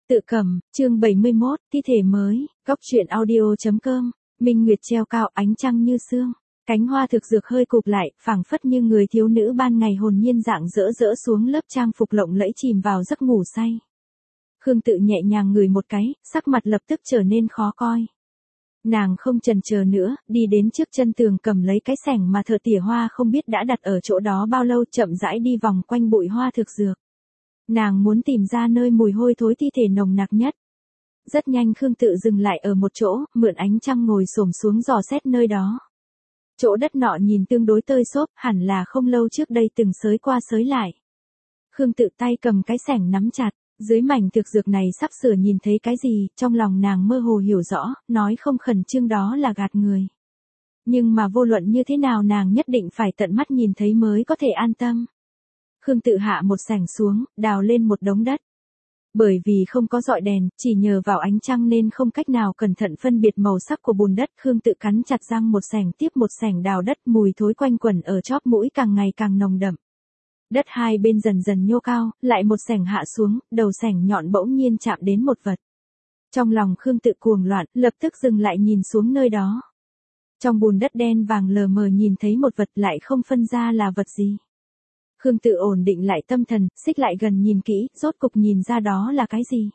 Tự cầm, chương 71, thi thể mới, góc truyện audio.com, Minh Nguyệt treo cao ánh trăng như sương. Cánh hoa thực dược hơi cụp lại, phảng phất như người thiếu nữ ban ngày hồn nhiên dạng dỡ dỡ xuống lớp trang phục lộng lẫy chìm vào giấc ngủ say. Khương Tự nhẹ nhàng ngửi một cái, sắc mặt lập tức trở nên khó coi. Nàng không chần chờ nữa, đi đến trước chân tường cầm lấy cái xẻng mà thợ tỉa hoa không biết đã đặt ở chỗ đó bao lâu, chậm rãi đi vòng quanh bụi hoa thực dược. Nàng muốn tìm ra nơi mùi hôi thối thi thể nồng nặc nhất. Rất nhanh Khương Tự dừng lại ở một chỗ, mượn ánh trăng ngồi xổm xuống dò xét nơi đó. Chỗ đất nọ nhìn tương đối tơi xốp, hẳn là không lâu trước đây từng xới qua xới lại. Khương Tự tay cầm cái xẻng nắm chặt, dưới mảnh thực dược này sắp sửa nhìn thấy cái gì, trong lòng nàng mơ hồ hiểu rõ, nói không khẩn trương đó là gạt người. Nhưng mà vô luận như thế nào nàng nhất định phải tận mắt nhìn thấy mới có thể an tâm. Khương Tự hạ một xẻng xuống, đào lên một đống đất. Bởi vì không có dọi đèn, chỉ nhờ vào ánh trăng nên không cách nào cẩn thận phân biệt màu sắc của bùn đất. Khương Tự cắn chặt răng, một xẻng tiếp một xẻng đào đất, mùi thối quanh quẩn ở chóp mũi càng ngày càng nồng đậm. Đất hai bên dần dần nhô cao, lại một xẻng hạ xuống, đầu xẻng nhọn bỗng nhiên chạm đến một vật. Trong lòng Khương Tự cuồng loạn, lập tức dừng lại nhìn xuống nơi đó. Trong bùn đất đen vàng lờ mờ nhìn thấy một vật, lại không phân ra là vật gì. Khương Tự ổn định lại tâm thần, xích lại gần nhìn kỹ, rốt cục nhìn ra đó là cái gì.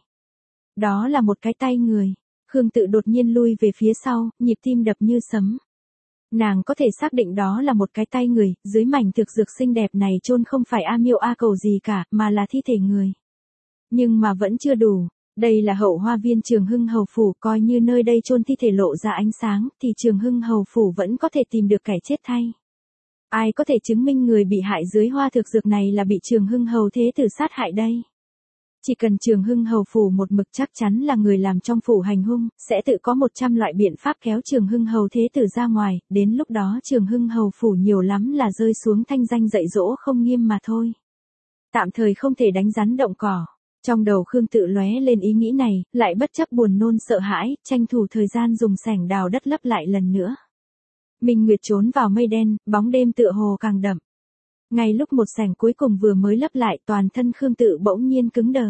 Đó là một cái tay người. Khương Tự đột nhiên lui về phía sau, nhịp tim đập như sấm. Nàng có thể xác định đó là một cái tay người, dưới mảnh thực dược xinh đẹp này chôn không phải A Miêu A Cầu gì cả, mà là thi thể người. Nhưng mà vẫn chưa đủ, đây là hậu hoa viên Trường Hưng Hầu Phủ, coi như nơi đây chôn thi thể lộ ra ánh sáng, thì Trường Hưng Hầu Phủ vẫn có thể tìm được kẻ chết thay. Ai có thể chứng minh người bị hại dưới hoa thực dược này là bị Trường Hưng Hầu Thế Tử sát hại đây? Chỉ cần Trường Hưng Hầu Phủ một mực chắc chắn là người làm trong phủ hành hung, sẽ tự có 100 loại biện pháp kéo Trường Hưng Hầu Thế Tử ra ngoài, đến lúc đó Trường Hưng Hầu Phủ nhiều lắm là rơi xuống thanh danh dạy dỗ không nghiêm mà thôi. Tạm thời không thể đánh rắn động cỏ. Trong đầu Khương Tự lóe lên ý nghĩ này, lại bất chấp buồn nôn sợ hãi, tranh thủ thời gian dùng xẻng đào đất lấp lại lần nữa. Minh Nguyệt trốn vào mây đen, bóng đêm tựa hồ càng đậm. Ngay lúc một xẻng cuối cùng vừa mới lấp lại, toàn thân Khương Tự bỗng nhiên cứng đờ.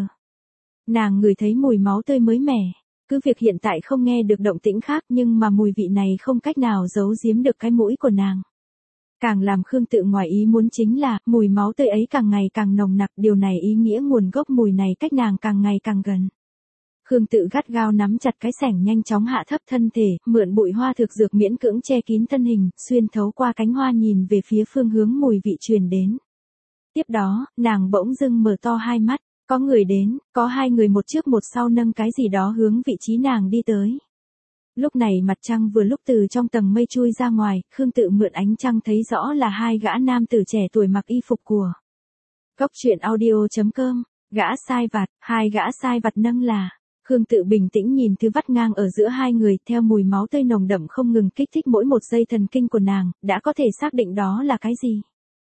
Nàng ngửi thấy mùi máu tươi mới mẻ. Cứ việc hiện tại không nghe được động tĩnh khác, nhưng mà mùi vị này không cách nào giấu giếm được cái mũi của nàng. Càng làm Khương Tự ngoài ý muốn chính là, mùi máu tươi ấy càng ngày càng nồng nặc, điều này ý nghĩa nguồn gốc mùi này cách nàng càng ngày càng gần. Khương Tự gắt gao nắm chặt cái xẻng, nhanh chóng hạ thấp thân thể, mượn bụi hoa thực dược miễn cưỡng che kín thân hình, xuyên thấu qua cánh hoa nhìn về phía phương hướng mùi vị truyền đến. Tiếp đó, nàng bỗng dưng mở to hai mắt, có người đến, có hai người một trước một sau nâng cái gì đó hướng vị trí nàng đi tới. Lúc này mặt trăng vừa lúc từ trong tầng mây chui ra ngoài, Khương Tự mượn ánh trăng thấy rõ là hai gã nam tử trẻ tuổi mặc y phục của góc truyện audio.com, gã sai vặt, hai gã sai vặt nâng là. Khương Tự bình tĩnh nhìn thứ vắt ngang ở giữa hai người, theo mùi máu tươi nồng đậm không ngừng kích thích mỗi một dây thần kinh của nàng, đã có thể xác định đó là cái gì.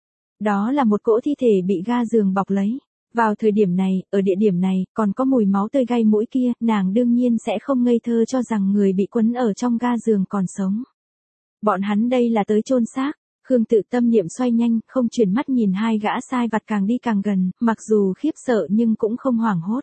Đó là một cỗ thi thể bị ga giường bọc lấy. Vào thời điểm này, ở địa điểm này, còn có mùi máu tươi gây mũi kia, nàng đương nhiên sẽ không ngây thơ cho rằng người bị quấn ở trong ga giường còn sống. Bọn hắn đây là tới chôn xác. Khương Tự tâm niệm xoay nhanh, không chuyển mắt nhìn hai gã sai vặt càng đi càng gần, mặc dù khiếp sợ nhưng cũng không hoảng hốt.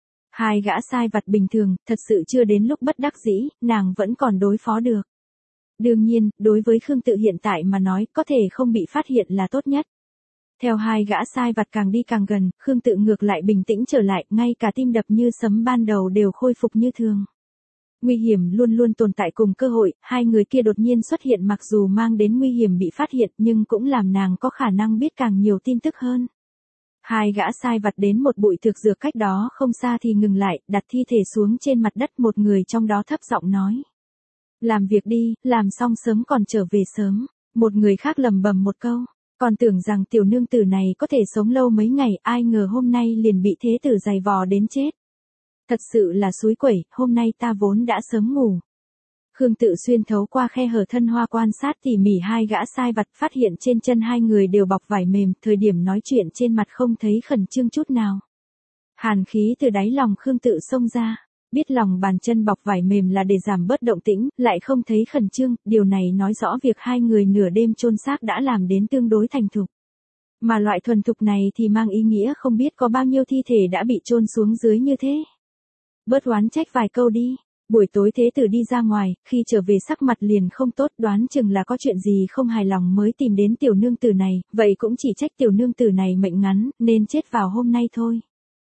Hai gã sai vặt bình thường, thật sự chưa đến lúc bất đắc dĩ, nàng vẫn còn đối phó được. Đương nhiên, đối với Khương Tự hiện tại mà nói, có thể không bị phát hiện là tốt nhất. Theo hai gã sai vặt càng đi càng gần, Khương Tự ngược lại bình tĩnh trở lại, ngay cả tim đập như sấm ban đầu đều khôi phục như thường. Nguy hiểm luôn luôn tồn tại cùng cơ hội, hai người kia đột nhiên xuất hiện mặc dù mang đến nguy hiểm bị phát hiện nhưng cũng làm nàng có khả năng biết càng nhiều tin tức hơn. Hai gã sai vặt đến một bụi thực dược cách đó không xa thì ngừng lại, đặt thi thể xuống trên mặt đất, một người trong đó thấp giọng nói. Làm việc đi, làm xong sớm còn trở về sớm. Một người khác lẩm bẩm một câu. Còn tưởng rằng tiểu nương tử này có thể sống lâu mấy ngày, ai ngờ hôm nay liền bị thế tử giày vò đến chết. Thật sự là xúi quẩy, hôm nay ta vốn đã sớm ngủ. Khương Tự xuyên thấu qua khe hở thân hoa quan sát tỉ mỉ hai gã sai vặt, phát hiện trên chân hai người đều bọc vải mềm, thời điểm nói chuyện trên mặt không thấy khẩn trương chút nào. Hàn khí từ đáy lòng Khương Tự xông ra, biết lòng bàn chân bọc vải mềm là để giảm bớt động tĩnh, lại không thấy khẩn trương, điều này nói rõ việc hai người nửa đêm chôn xác đã làm đến tương đối thành thục. Mà loại thuần thục này thì mang ý nghĩa không biết có bao nhiêu thi thể đã bị chôn xuống dưới như thế. Bớt oán trách vài câu đi. Buổi tối thế tử đi ra ngoài, khi trở về sắc mặt liền không tốt, đoán chừng là có chuyện gì không hài lòng mới tìm đến tiểu nương tử này, vậy cũng chỉ trách tiểu nương tử này mệnh ngắn, nên chết vào hôm nay thôi.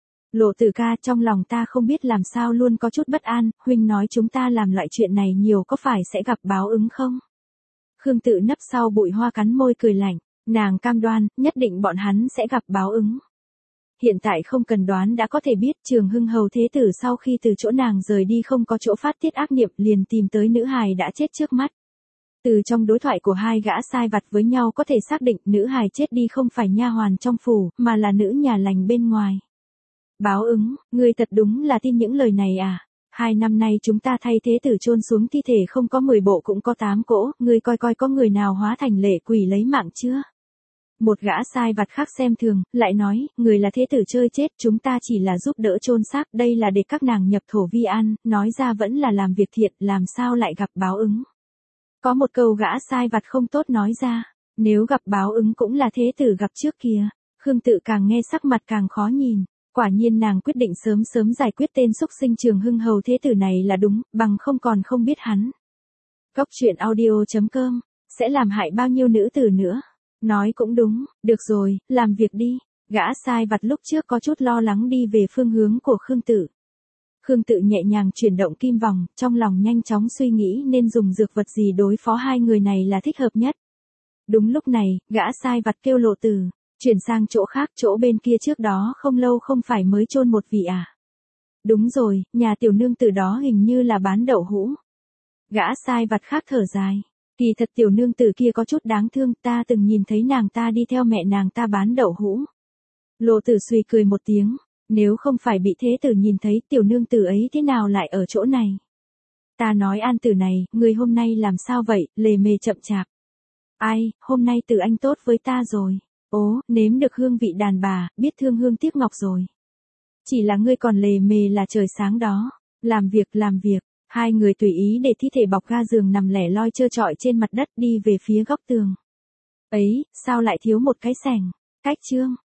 Lộ Tử ca, trong lòng ta không biết làm sao luôn có chút bất an, huynh nói chúng ta làm loại chuyện này nhiều có phải sẽ gặp báo ứng không? Khương Tự nấp sau bụi hoa cắn môi cười lạnh, nàng cam đoan, nhất định bọn hắn sẽ gặp báo ứng. Hiện tại không cần đoán đã có thể biết, Trường Hưng hầu thế tử sau khi từ chỗ nàng rời đi không có chỗ phát tiết ác niệm liền tìm tới nữ hài đã chết trước mắt. Từ trong đối thoại của hai gã sai vặt với nhau có thể xác định nữ hài chết đi không phải nha hoàn trong phủ, mà là nữ nhà lành bên ngoài. Báo ứng, ngươi thật đúng là tin những lời này à? 2 năm nay chúng ta thay thế tử chôn xuống thi thể không có 10 bộ cũng có 8 cỗ, ngươi coi coi có người nào hóa thành lệ quỷ lấy mạng chưa? Một gã sai vặt khác xem thường, lại nói, người là thế tử chơi chết, chúng ta chỉ là giúp đỡ chôn xác, đây là để các nàng nhập thổ vi an, nói ra vẫn là làm việc thiện, làm sao lại gặp báo ứng. Có một câu gã sai vặt không tốt nói ra, nếu gặp báo ứng cũng là thế tử gặp trước kìa. Khương Tự càng nghe sắc mặt càng khó nhìn. Quả nhiên nàng quyết định sớm sớm giải quyết tên xúc sinh Trường Hưng hầu thế tử này là đúng, bằng không còn không biết hắn. Góc truyện audio.com, sẽ làm hại bao nhiêu nữ tử nữa. Nói cũng đúng, được rồi, làm việc đi. Gã sai vặt lúc trước có chút lo lắng đi về phương hướng của Khương Tự. Khương Tự nhẹ nhàng chuyển động kim vòng, trong lòng nhanh chóng suy nghĩ nên dùng dược vật gì đối phó hai người này là thích hợp nhất. Đúng lúc này, gã sai vặt kêu Lộ Tử. Chuyển sang chỗ khác, chỗ bên kia trước đó không lâu không phải mới chôn một vị à? Đúng rồi, nhà tiểu nương tử đó hình như là bán đậu hũ. Gã sai vặt khác thở dài. Kỳ thật tiểu nương tử kia có chút đáng thương, ta từng nhìn thấy nàng ta đi theo mẹ nàng ta bán đậu hũ. Lộ Tử suy cười một tiếng, nếu không phải bị thế tử nhìn thấy tiểu nương tử ấy thế nào lại ở chỗ này? Ta nói An Tử này, người hôm nay làm sao vậy, lề mề chậm chạp. Ai, hôm nay Tử anh tốt với ta rồi. Ố, nếm được hương vị đàn bà, biết thương hương tiếc ngọc rồi. Chỉ là ngươi còn lề mề là trời sáng đó. Làm việc. Hai người tùy ý để thi thể bọc ga giường nằm lẻ loi trơ trọi trên mặt đất đi về phía góc tường. Ấy, sao lại thiếu một cái xẻng? Cách chương.